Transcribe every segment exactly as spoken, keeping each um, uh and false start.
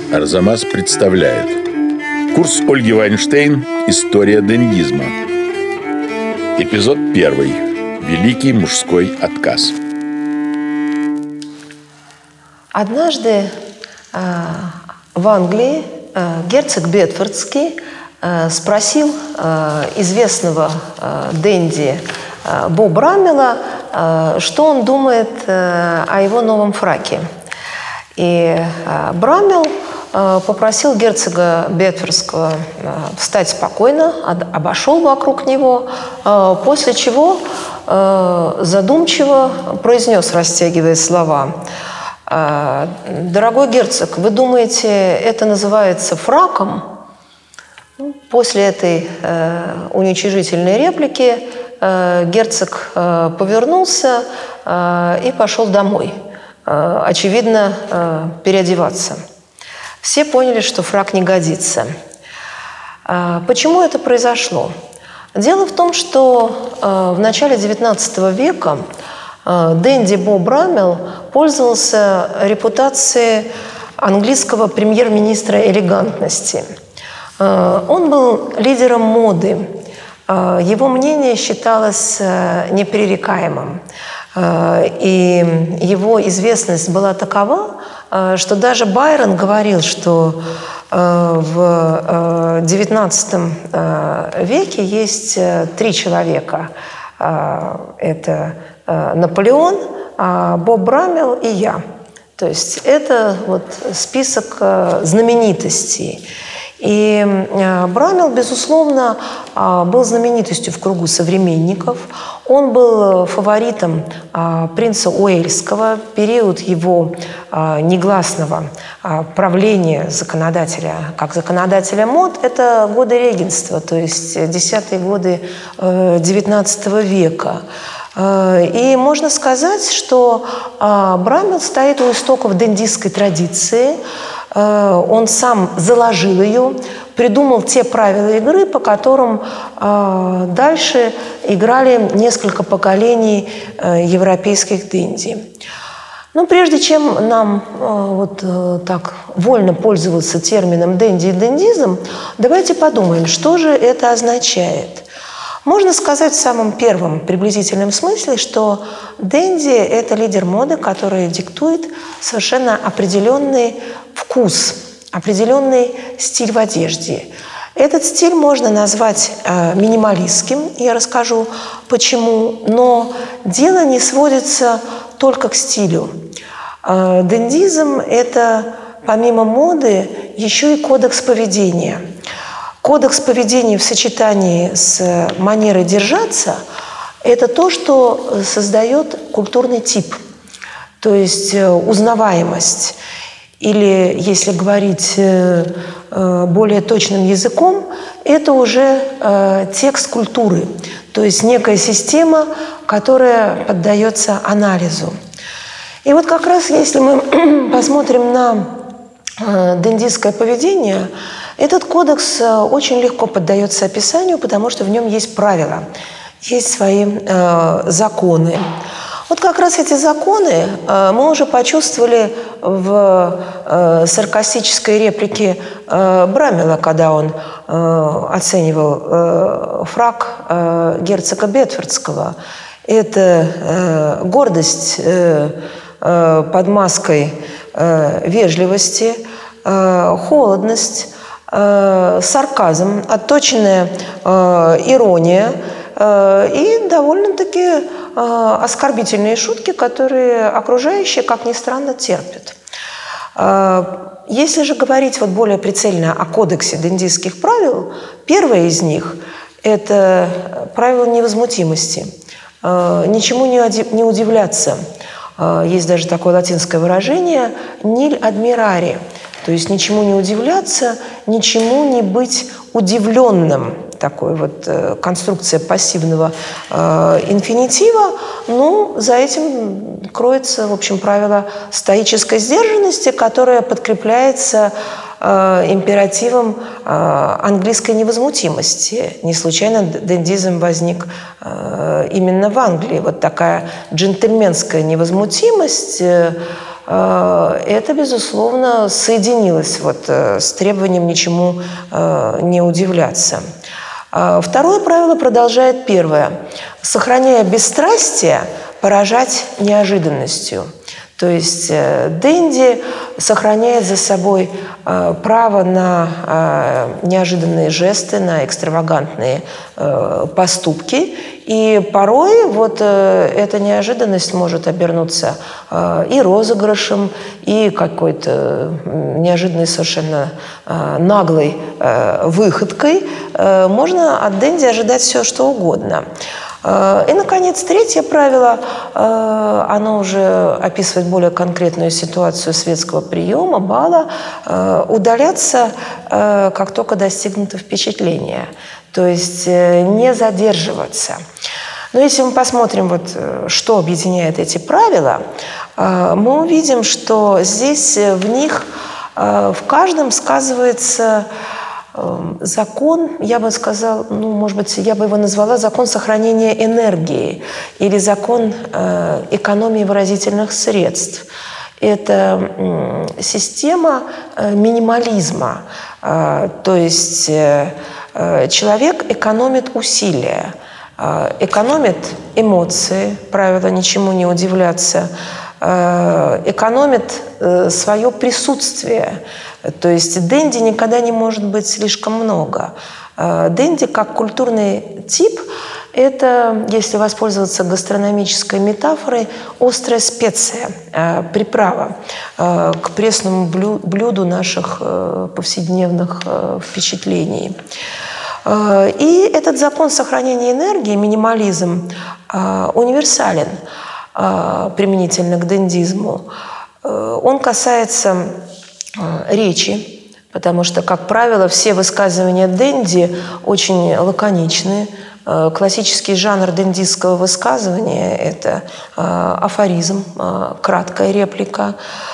Арзамас представляет курс Ольги Вайнштейн «История дендизма». Эпизод первый. Великий мужской отказ. Однажды э, в Англии э, герцог Бетфордский э, спросил э, известного э, денди э, Бо Брамела, э, что он думает э, о его новом фраке. И э, Брамел э, попросил герцога Бетфордского э, встать спокойно, од- обошел вокруг него, э, после чего э, задумчиво произнес, растягивая слова: «Дорогой герцог, вы думаете, это называется фраком?» После этой э, уничижительной реплики э, герцог э, повернулся э, и пошел домой, э, очевидно, э, переодеваться. Все поняли, что фрак не годится. Э, почему это произошло? Дело в том, что э, в начале девятнадцатого века денди Бо Брамел пользовался репутацией английского премьер-министра элегантности. Он был лидером моды. Его мнение считалось непререкаемым. И его известность была такова, что даже Байрон говорил, что в девятнадцатом веке есть три человека. Это Наполеон, Бо Брамел и я. То есть это вот список знаменитостей. И Брамел, безусловно, был знаменитостью в кругу современников. Он был фаворитом принца Уэльского. Период его негласного правления законодателя, как законодателя мод, это годы регенства, то есть десятые годы девятнадцатого века. И можно сказать, что Брамел стоит у истоков дендистской традиции. Он сам заложил ее, придумал те правила игры, по которым дальше играли несколько поколений европейских денди. Но прежде чем нам вот так вольно пользоваться термином денди и дендизм, давайте подумаем, что же это означает. Можно сказать в самом первом приблизительном смысле, что денди – это лидер моды, который диктует совершенно определенный вкус, определенный стиль в одежде. Этот стиль можно назвать э, минималистским, я расскажу почему, но дело не сводится только к стилю. Э, дендизм – это помимо моды еще и кодекс поведения. Кодекс поведения в сочетании с манерой держаться – это то, что создает культурный тип, то есть узнаваемость. Или, если говорить более точным языком, это уже текст культуры, то есть некая система, которая поддается анализу. И вот как раз если мы посмотрим на дендистское поведение, этот кодекс очень легко поддается описанию, потому что в нем есть правила, есть свои э, законы. Вот как раз эти законы э, мы уже почувствовали в э, саркастической реплике э, Брамела, когда он э, оценивал э, фрак э, герцога Бетфордского. Это э, гордость э, э, под маской э, вежливости, э, холодность, сарказм, отточенная э, ирония э, и довольно-таки э, оскорбительные шутки, которые окружающие, как ни странно, терпят. Э, если же говорить вот более прицельно о кодексе дендистских правил, первое из них – это правило невозмутимости. Э, ничему не, оди- не удивляться. Э, есть даже такое латинское выражение «nil admirare». То есть ничему не удивляться, ничему не быть удивленным. Такой вот э, конструкция пассивного э, инфинитива. Ну, за этим кроется, в общем, правило стоической сдержанности, которое подкрепляется э, императивом э, английской невозмутимости. Не случайно дендизм возник э, именно в Англии. Вот такая джентльменская невозмутимость, э, это, безусловно, соединилось вот с требованием ничему не удивляться. Второе правило продолжает первое. Сохраняя бесстрастие, поражать неожиданностью. То есть денди сохраняет за собой э, право на э, неожиданные жесты, на экстравагантные э, поступки. И порой вот э, эта неожиданность может обернуться э, и розыгрышем, и какой-то неожиданной совершенно э, наглой э, выходкой. Э, можно от денди ожидать все, что угодно. И, наконец, третье правило, оно уже описывает более конкретную ситуацию светского приема, бала, удаляться, как только достигнуто впечатление, то есть не задерживаться. Но если мы посмотрим, вот, что объединяет эти правила, мы увидим, что здесь в них в каждом сказывается закон, я бы сказала, ну, может быть, я бы его назвала закон сохранения энергии или закон э, экономии выразительных средств. Это э, система э, минимализма, э, то есть э, человек экономит усилия, э, экономит эмоции, правило ничему не удивляться, э, экономит э, свое присутствие. То есть денди никогда не может быть слишком много. Денди как культурный тип – это, если воспользоваться гастрономической метафорой, острая специя, приправа к пресному блюду наших повседневных впечатлений. И этот закон сохранения энергии, минимализм, универсален применительно к дендизму. Он касается речи, потому что, как правило, все высказывания денди очень лаконичны. Классический жанр дендистского высказывания – это афоризм, краткая реплика.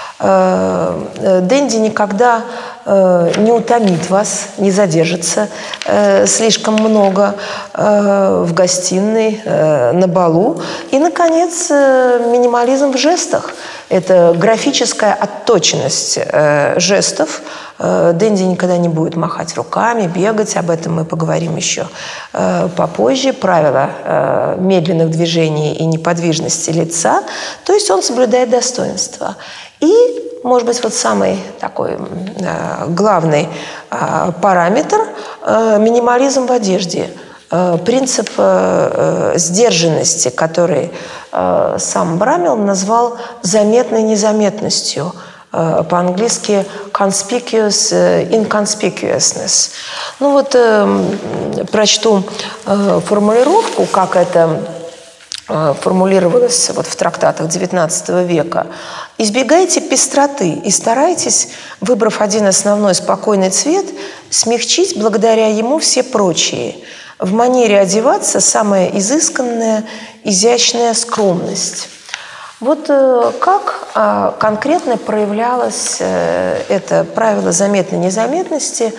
Денди никогда не утомит вас, не задержится слишком много в гостиной, на балу. И, наконец, минимализм в жестах. Это графическая отточенность жестов. Денди никогда не будет махать руками, бегать. Об этом мы поговорим еще попозже. Правила медленных движений и неподвижности лица. То есть он соблюдает достоинство. И, может быть, вот самый такой э, главный э, параметр э, – минимализм в одежде. Э, принцип э, э, сдержанности, который э, сам Брамил назвал заметной незаметностью. Э, по-английски conspicuous inconspicuousness. Ну вот э, прочту э, формулировку, как это формулировалось вот в трактатах девятнадцатого века. Избегайте пестроты и старайтесь, выбрав один основной спокойный цвет, смягчить благодаря ему все прочие. В манере одеваться самая изысканная, изящная скромность. Вот как конкретно проявлялось это правило заметной незаметности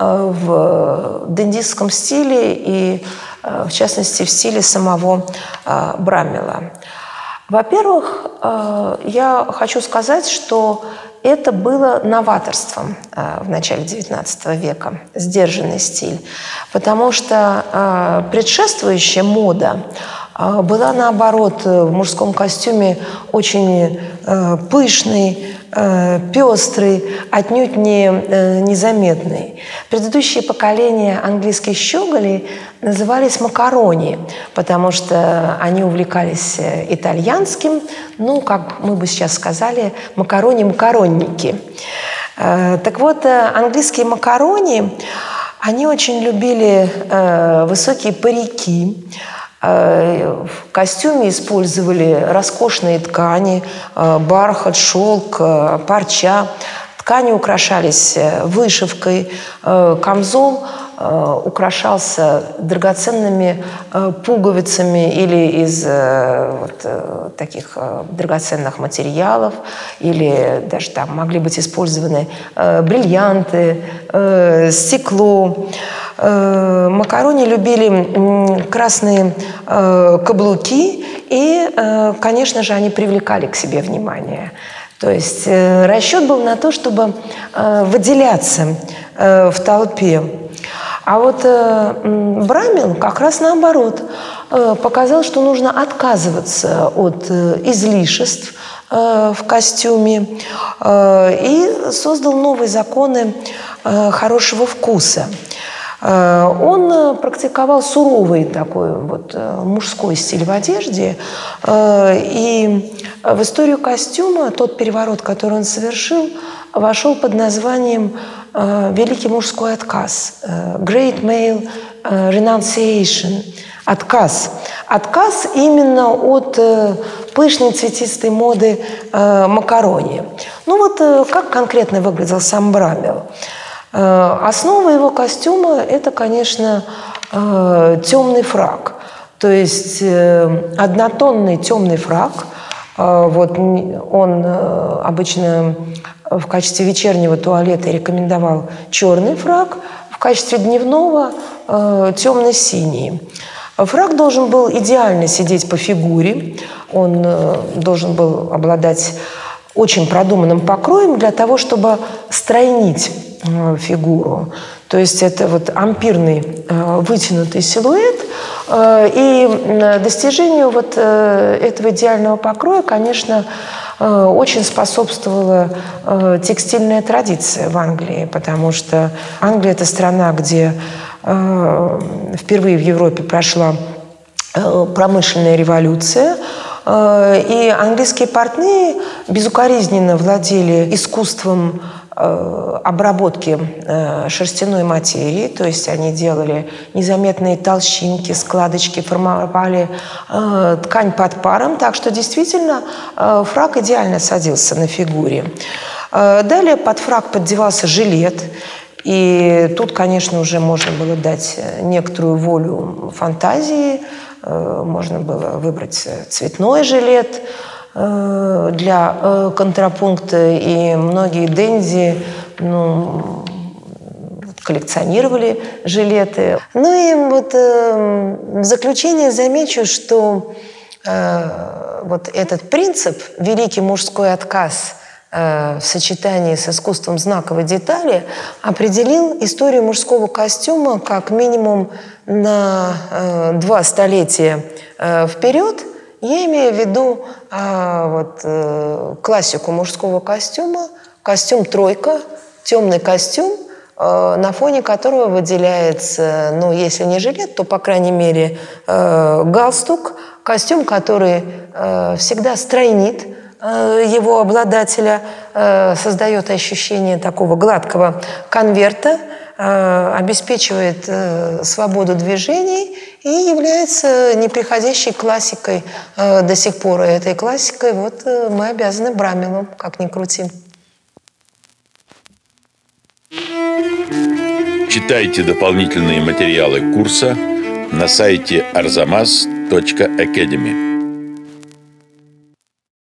в дендистском стиле и, в частности, в стиле самого Брамила. Во-первых, я хочу сказать, что это было новаторством в начале девятнадцатого века, сдержанный стиль, потому что предшествующая мода была, наоборот, в мужском костюме очень пышный, пестрый, отнюдь не незаметный. Предыдущие поколения английских щеголей назывались макарони, потому что они увлекались итальянским, ну, как мы бы сейчас сказали, макарони-макаронники. Так вот, английские макарони, они очень любили высокие парики. В костюме использовали роскошные ткани, бархат, шелк, парча. Ткани украшались вышивкой, камзол украшался драгоценными пуговицами или из вот таких драгоценных материалов, или даже там могли быть использованы бриллианты, стекло. Макарони любили красные каблуки, и, конечно же, они привлекали к себе внимание. То есть э, расчет был на то, чтобы э, выделяться э, в толпе. А вот э, Брамил как раз наоборот э, показал, что нужно отказываться от э, излишеств э, в костюме э, и создал новые законы э, хорошего вкуса. Э, он практиковал суровый такой вот э, мужской стиль в одежде, э, и в историю костюма тот переворот, который он совершил, вошел под названием э, «Великий мужской отказ» э, «Great Male Renunciation» – отказ. Отказ именно от э, пышной цветистой моды э, макарони. Ну вот э, как конкретно выглядел сам Брамил? Э, основа его костюма – это, конечно, э, темный фрак. То есть э, однотонный темный фрак. Э, вот он э, обычно в качестве вечернего туалета рекомендовал черный фрак, в качестве дневного э, темно-синий. Фрак должен был идеально сидеть по фигуре, он э, должен был обладать очень продуманным покроем для того, чтобы стройнить э, фигуру. То есть это вот ампирный э, вытянутый силуэт. Э, и достижению вот э, этого идеального покроя, конечно, э, очень способствовала э, текстильная традиция в Англии, потому что Англия – это страна, где э, впервые в Европе прошла э, промышленная революция. И английские портные безукоризненно владели искусством обработки шерстяной материи, то есть они делали незаметные толщинки, складочки, формовали ткань под паром, так что действительно фрак идеально садился на фигуре. Далее под фрак поддевался жилет, и тут, конечно, уже можно было дать некоторую волю фантазии. Можно было выбрать цветной жилет для контрапункта, и многие денди ну, коллекционировали жилеты. Ну и вот в заключение замечу, что вот этот принцип «великий мужской отказ» в сочетании с искусством знаковой детали определил историю мужского костюма как минимум на э, два столетия э, вперед. Я имею в виду э, вот, э, классику мужского костюма, костюм «тройка», темный костюм, э, на фоне которого выделяется, ну, если не жилет, то, по крайней мере, э, галстук, костюм, который э, всегда стройнит его обладателя, создает ощущение такого гладкого конверта, обеспечивает свободу движений и является неприходящей классикой до сих пор. И этой классикой вот мы обязаны Брамилу, как ни крути. Читайте дополнительные материалы курса на сайте арзамас точка академи.